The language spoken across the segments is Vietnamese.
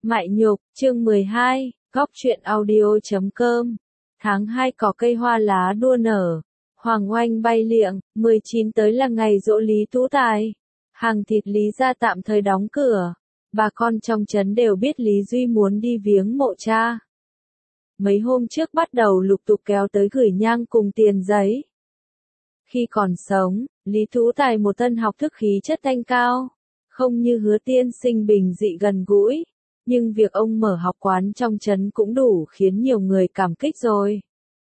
Mại Nhục, chương 12, góc truyện audio.com. Tháng 2 có cây hoa lá đua nở, hoàng oanh bay liệng, 19 tới là ngày giỗ Lý Tú Tài. Hàng thịt Lý gia tạm thời đóng cửa, bà con trong trấn đều biết Lý Duy muốn đi viếng mộ cha. Mấy hôm trước bắt đầu lục tục kéo tới gửi nhang cùng tiền giấy. Khi còn sống, Lý Tú Tài một tân học thức khí chất thanh cao, không như Hứa tiên sinh bình dị gần gũi. Nhưng việc ông mở học quán trong trấn cũng đủ khiến nhiều người cảm kích rồi.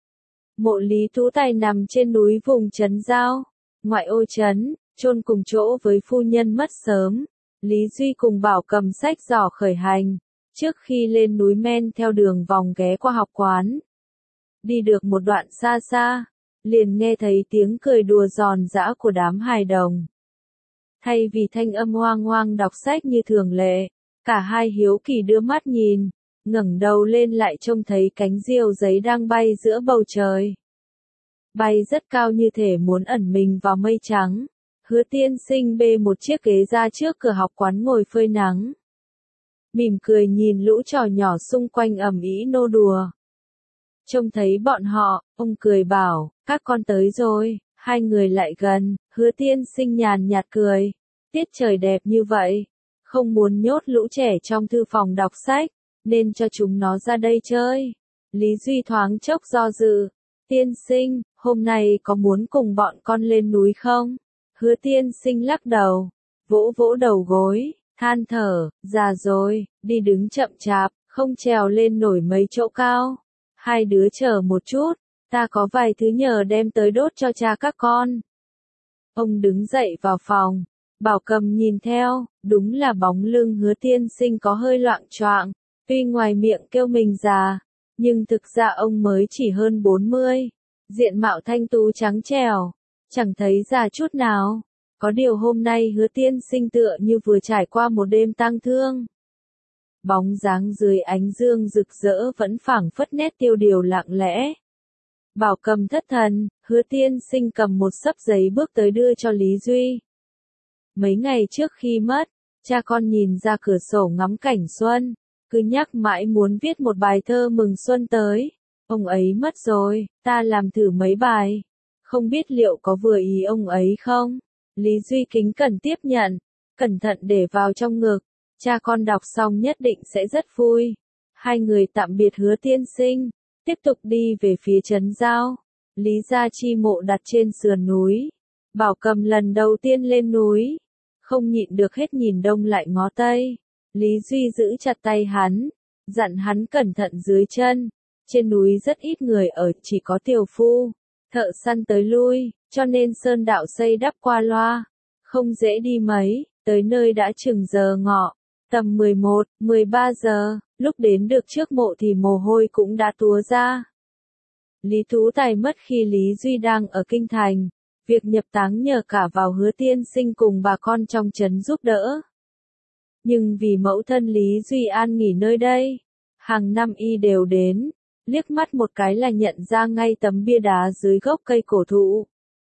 Mộ Lý Tú Tài nằm trên núi vùng trấn Giao, ngoại ô trấn, chôn cùng chỗ với phu nhân mất sớm. Lý Duy cùng Bảo cầm sách giỏ khởi hành, trước khi lên núi men theo đường vòng ghé qua học quán. Đi được một đoạn xa xa, liền nghe thấy tiếng cười đùa giòn giã của đám hài đồng. Thay vì thanh âm hoang hoang đọc sách như thường lệ, cả hai hiếu kỳ đưa mắt nhìn, ngẩng đầu lên lại trông thấy cánh diều giấy đang bay giữa bầu trời. Bay rất cao như thể muốn ẩn mình vào mây trắng. Hứa tiên sinh bê một chiếc ghế ra trước cửa học quán ngồi phơi nắng. Mỉm cười nhìn lũ trò nhỏ xung quanh ầm ĩ nô đùa. Trông thấy bọn họ, ông cười bảo, các con tới rồi. Hai người lại gần, Hứa tiên sinh nhàn nhạt cười. Tiết trời đẹp như vậy, không muốn nhốt lũ trẻ trong thư phòng đọc sách, nên cho chúng nó ra đây chơi. Lý Duy thoáng chốc do dự. Tiên sinh, hôm nay có muốn cùng bọn con lên núi không? Hứa tiên sinh lắc đầu, vỗ vỗ đầu gối, than thở, già rồi, đi đứng chậm chạp, không trèo lên nổi mấy chỗ cao. Hai đứa chờ một chút, ta có vài thứ nhờ đem tới đốt cho cha các con. Ông đứng dậy vào phòng. Bảo cầm nhìn theo, đúng là bóng lưng Hứa tiên sinh có hơi loạng choạng, tuy ngoài miệng kêu mình già, nhưng thực ra ông mới chỉ hơn 40, diện mạo thanh tú trắng trẻo, chẳng thấy già chút nào. Có điều hôm nay Hứa tiên sinh tựa như vừa trải qua một đêm tang thương. Bóng dáng dưới ánh dương rực rỡ vẫn phảng phất nét tiêu điều lặng lẽ. Bảo cầm thất thần, Hứa tiên sinh cầm một xấp giấy bước tới đưa cho Lý Duy. Mấy ngày trước khi mất, cha con nhìn ra cửa sổ ngắm cảnh xuân, cứ nhắc mãi muốn viết một bài thơ mừng xuân tới. Ông ấy mất rồi, ta làm thử mấy bài. Không biết liệu có vừa ý ông ấy không? Lý Duy kính cẩn tiếp nhận, cẩn thận để vào trong ngực. Cha con đọc xong nhất định sẽ rất vui. Hai người tạm biệt Hứa tiên sinh, tiếp tục đi về phía trấn Giao. Lý gia chi mộ đặt trên sườn núi. Bảo cầm lần đầu tiên lên núi, không nhịn được hết nhìn đông lại ngó tây. Lý Duy giữ chặt tay hắn, dặn hắn cẩn thận dưới chân. Trên núi rất ít người ở, chỉ có tiểu phu, thợ săn tới lui, cho nên sơn đạo xây đắp qua loa, không dễ đi mấy. Tới nơi đã chừng giờ ngọ, tầm 11, 13 giờ, lúc đến được trước mộ thì mồ hôi cũng đã túa ra. Lý Tú Tài mất khi Lý Duy đang ở kinh thành. Việc nhập táng nhờ cả vào Hứa tiên sinh cùng bà con trong trấn giúp đỡ. Nhưng vì mẫu thân Lý Duy an nghỉ nơi đây, hàng năm y đều đến, liếc mắt một cái là nhận ra ngay tấm bia đá dưới gốc cây cổ thụ.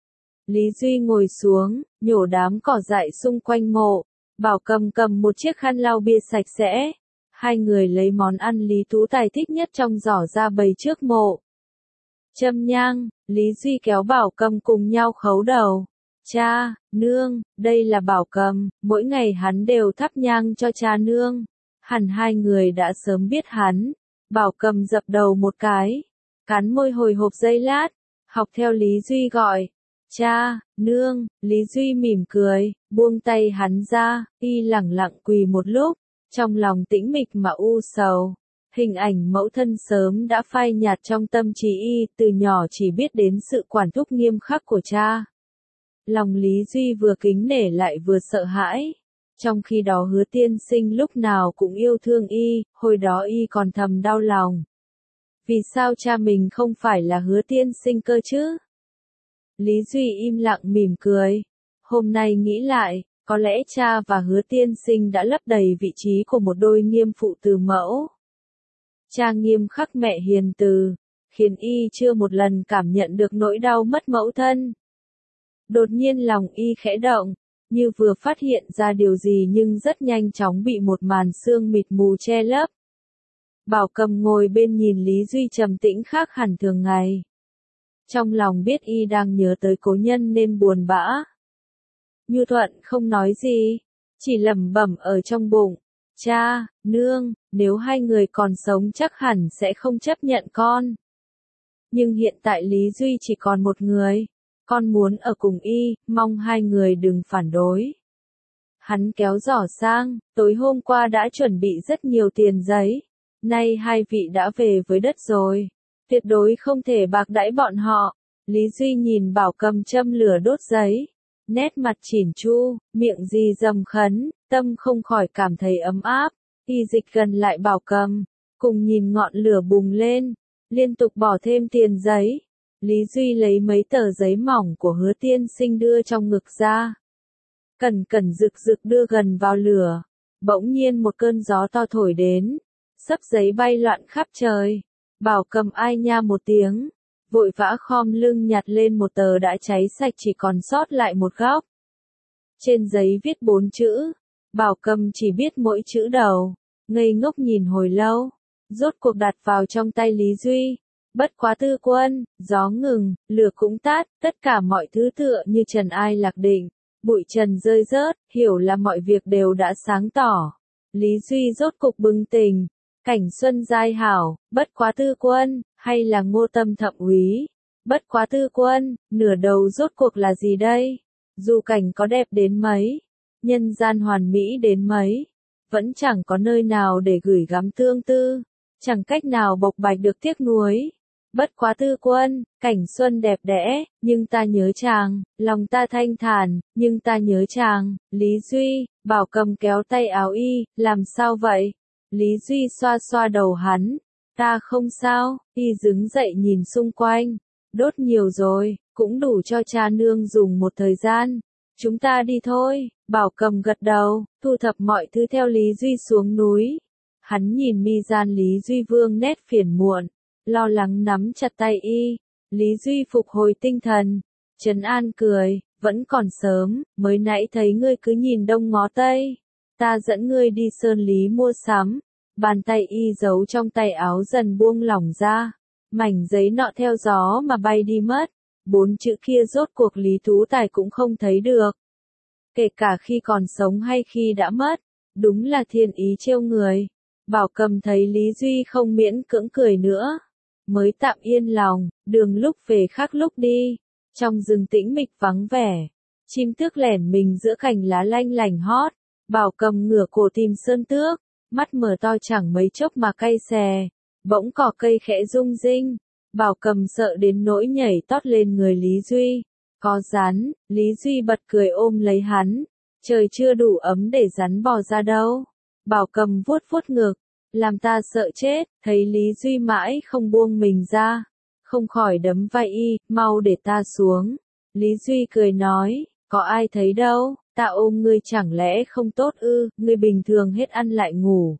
Lý Duy ngồi xuống, nhổ đám cỏ dại xung quanh mộ, Bảo cầm cầm một chiếc khăn lau bia sạch sẽ. Hai người lấy món ăn Lý Tú Tài thích nhất trong giỏ ra bày trước mộ. Châm nhang, Lý Duy kéo Bảo cầm cùng nhau khấu đầu. Cha, nương, đây là Bảo cầm, mỗi ngày hắn đều thắp nhang cho cha nương. Hẳn hai người đã sớm biết hắn. Bảo cầm dập đầu một cái, cắn môi hồi hộp giây lát, học theo Lý Duy gọi. Cha, nương, Lý Duy mỉm cười, buông tay hắn ra, y lẳng lặng quỳ một lúc, trong lòng tĩnh mịch mà u sầu. Hình ảnh mẫu thân sớm đã phai nhạt trong tâm trí y, từ nhỏ chỉ biết đến sự quản thúc nghiêm khắc của cha. Lòng Lý Duy vừa kính nể lại vừa sợ hãi. Trong khi đó Hứa tiên sinh lúc nào cũng yêu thương y, hồi đó y còn thầm đau lòng. Vì sao cha mình không phải là Hứa tiên sinh cơ chứ? Lý Duy im lặng mỉm cười. Hôm nay nghĩ lại, có lẽ cha và Hứa tiên sinh đã lấp đầy vị trí của một đôi nghiêm phụ từ mẫu. Cha nghiêm khắc, mẹ hiền từ, khiến y chưa một lần cảm nhận được nỗi đau mất mẫu thân. Đột nhiên lòng y khẽ động, như vừa phát hiện ra điều gì nhưng rất nhanh chóng bị một màn sương mịt mù che lấp. Bảo Cầm ngồi bên nhìn Lý Duy trầm tĩnh khác hẳn thường ngày. Trong lòng biết y đang nhớ tới cố nhân nên buồn bã. Nhu Thuận không nói gì, chỉ lẩm bẩm ở trong bụng. Cha, nương, nếu hai người còn sống chắc hẳn sẽ không chấp nhận con. Nhưng hiện tại Lý Duy chỉ còn một người. Con muốn ở cùng y, mong hai người đừng phản đối. Hắn kéo giỏ sang, tối hôm qua đã chuẩn bị rất nhiều tiền giấy. Nay hai vị đã về với đất rồi. Tuyệt đối không thể bạc đãi bọn họ. Lý Duy nhìn Bảo Cầm châm lửa đốt giấy. Nét mặt chỉn chu, miệng rì rầm khấn, tâm không khỏi cảm thấy ấm áp. Y dịch gần lại Bảo Cầm, cùng nhìn ngọn lửa bùng lên, liên tục bỏ thêm tiền giấy. Lý Duy lấy mấy tờ giấy mỏng của Hứa tiên sinh đưa trong ngực ra. Cẩn cẩn rực rực đưa gần vào lửa. Bỗng nhiên một cơn gió to thổi đến. Xấp giấy bay loạn khắp trời. Bảo Cầm ai nha một tiếng. Vội vã khom lưng nhặt lên một tờ đã cháy sạch chỉ còn sót lại một góc. Trên giấy viết 4 chữ. Bảo Cầm chỉ biết mỗi chữ đầu. Ngây ngốc nhìn hồi lâu. Rốt cuộc đặt vào trong tay Lý Duy. Bất quá Tư Quân, gió ngừng, lửa cũng tắt, tất cả mọi thứ tựa như trần ai lạc định. Bụi trần rơi rớt, hiểu là mọi việc đều đã sáng tỏ. Lý Duy rốt cục bừng tỉnh. Cảnh xuân giai hảo, bất quá Tư Quân, hay là Ngô Tâm thậm úy. Bất quá Tư Quân, nửa đầu rốt cuộc là gì đây? Dù cảnh có đẹp đến mấy, nhân gian hoàn mỹ đến mấy, vẫn chẳng có nơi nào để gửi gắm tương tư, chẳng cách nào bộc bạch được tiếc nuối. Bất quá Tư Quân, cảnh xuân đẹp đẽ, nhưng ta nhớ chàng, lòng ta thanh thản, nhưng ta nhớ chàng. Lý Duy, Bảo Cầm kéo tay áo y, làm sao vậy? Lý Duy xoa xoa đầu hắn, ta không sao. Y đứng dậy nhìn xung quanh, đốt nhiều rồi, cũng đủ cho cha nương dùng một thời gian. Chúng ta đi thôi. Bảo Cầm gật đầu, thu thập mọi thứ theo Lý Duy xuống núi. Hắn nhìn mi gian Lý Duy vương nét phiền muộn, lo lắng nắm chặt tay y. Lý Duy phục hồi tinh thần, trấn an cười, vẫn còn sớm, mới nãy thấy ngươi cứ nhìn đông ngó tây. Ta dẫn ngươi đi Sơn Lý mua sắm. Bàn tay y giấu trong tay áo dần buông lỏng ra. Mảnh giấy nọ theo gió mà bay đi mất. 4 chữ kia rốt cuộc Lý Tú Tài cũng không thấy được. Kể cả khi còn sống hay khi đã mất. Đúng là thiên ý trêu người. Bảo Cầm thấy Lý Duy không miễn cưỡng cười nữa. Mới tạm yên lòng, đường lúc về khác lúc đi. Trong rừng tĩnh mịch vắng vẻ. Chim tước lẻn mình giữa cành lá lanh lành hót. Bảo Cầm ngửa cổ tìm Sơn Tước. Mắt mở to chẳng mấy chốc mà cay xè. Bỗng cỏ cây khẽ rung rinh. Bảo Cầm sợ đến nỗi nhảy tót lên người Lý Duy. Có rắn. Lý Duy bật cười ôm lấy hắn. Trời chưa đủ ấm để rắn bò ra đâu. Bảo Cầm vuốt vuốt ngực. Làm ta sợ chết. Thấy Lý Duy mãi không buông mình ra. Không khỏi đấm vai y. Mau để ta xuống. Lý Duy cười nói. Có ai thấy đâu. Ta ôm ngươi chẳng lẽ không tốt ư? Ngươi bình thường hết ăn lại ngủ.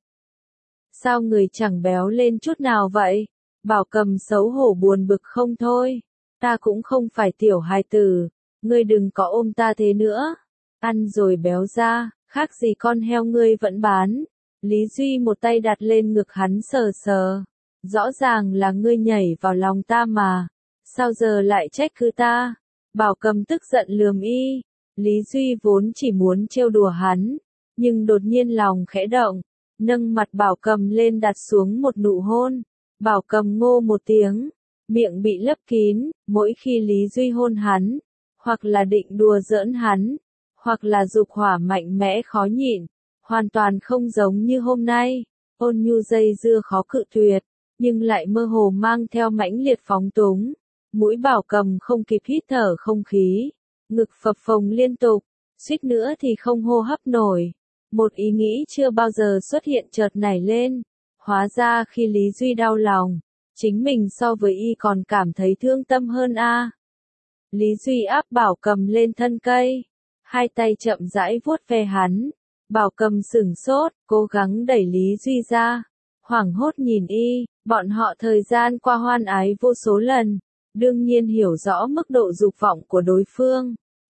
Sao người chẳng béo lên chút nào vậy? Bảo Cầm xấu hổ buồn bực không thôi. Ta cũng không phải tiểu hài tử. Ngươi đừng có ôm ta thế nữa. Ăn rồi béo ra, khác gì con heo ngươi vẫn bán. Lý Duy một tay đặt lên ngực hắn sờ sờ. Rõ ràng là ngươi nhảy vào lòng ta mà. Sao giờ lại trách cứ ta? Bảo Cầm tức giận lườm y. Lý Duy vốn chỉ muốn trêu đùa hắn. Nhưng đột nhiên lòng khẽ động. Nâng mặt Bảo Cầm lên đặt xuống một nụ hôn. Bảo Cầm ngô một tiếng. Miệng bị lấp kín. Mỗi khi Lý Duy hôn hắn. Hoặc là định đùa giỡn hắn. Hoặc là dục hỏa mạnh mẽ khó nhịn. Hoàn toàn không giống như hôm nay. Ôn nhu dây dưa khó cự tuyệt. Nhưng lại mơ hồ mang theo mãnh liệt phóng túng. Mũi Bảo Cầm không kịp hít thở không khí. Ngực phập phồng liên tục. Suýt nữa thì không hô hấp nổi. Một ý nghĩ chưa bao giờ xuất hiện chợt nảy lên. Hóa ra khi Lý Duy đau lòng. Chính mình so với y còn cảm thấy thương tâm hơn a. Lý Duy áp Bảo Cầm lên thân cây. Hai tay chậm rãi vuốt ve hắn. Bảo Cầm sửng sốt, cố gắng đẩy Lý Duy ra. Hoảng hốt nhìn y, bọn họ thời gian qua hoan ái vô số lần. Đương nhiên hiểu rõ mức độ dục vọng của đối phương.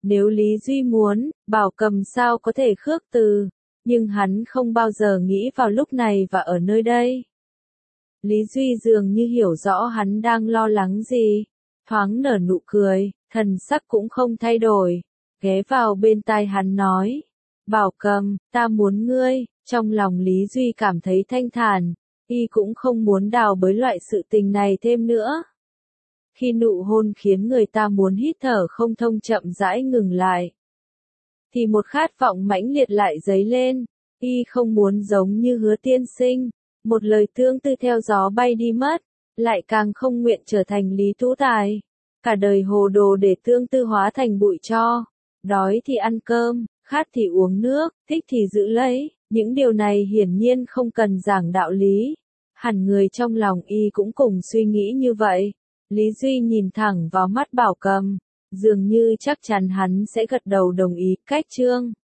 Nếu Lý Duy muốn, Bảo Cầm sao có thể khước từ, nhưng hắn không bao giờ nghĩ vào lúc này và ở nơi đây. Lý Duy dường như hiểu rõ hắn đang lo lắng gì, thoáng nở nụ cười, thần sắc cũng không thay đổi, ghé vào bên tai hắn nói, Bảo Cầm, ta muốn ngươi. Trong lòng Lý Duy cảm thấy thanh thản, y cũng không muốn đào bới loại sự tình này thêm nữa. Khi nụ hôn khiến người ta muốn hít thở không thông chậm rãi ngừng lại, thì một khát vọng mãnh liệt lại dấy lên, y không muốn giống như Hứa tiên sinh, một lời tương tư theo gió bay đi mất, lại càng không nguyện trở thành Lý Tú Tài, cả đời hồ đồ để tương tư hóa thành bụi tro, đói thì ăn cơm, khát thì uống nước, thích thì giữ lấy, những điều này hiển nhiên không cần giảng đạo lý, hẳn người trong lòng y cũng cùng suy nghĩ như vậy. Lý Duy nhìn thẳng vào mắt Bảo Cầm, dường như chắc chắn hắn sẽ gật đầu đồng ý, cách chương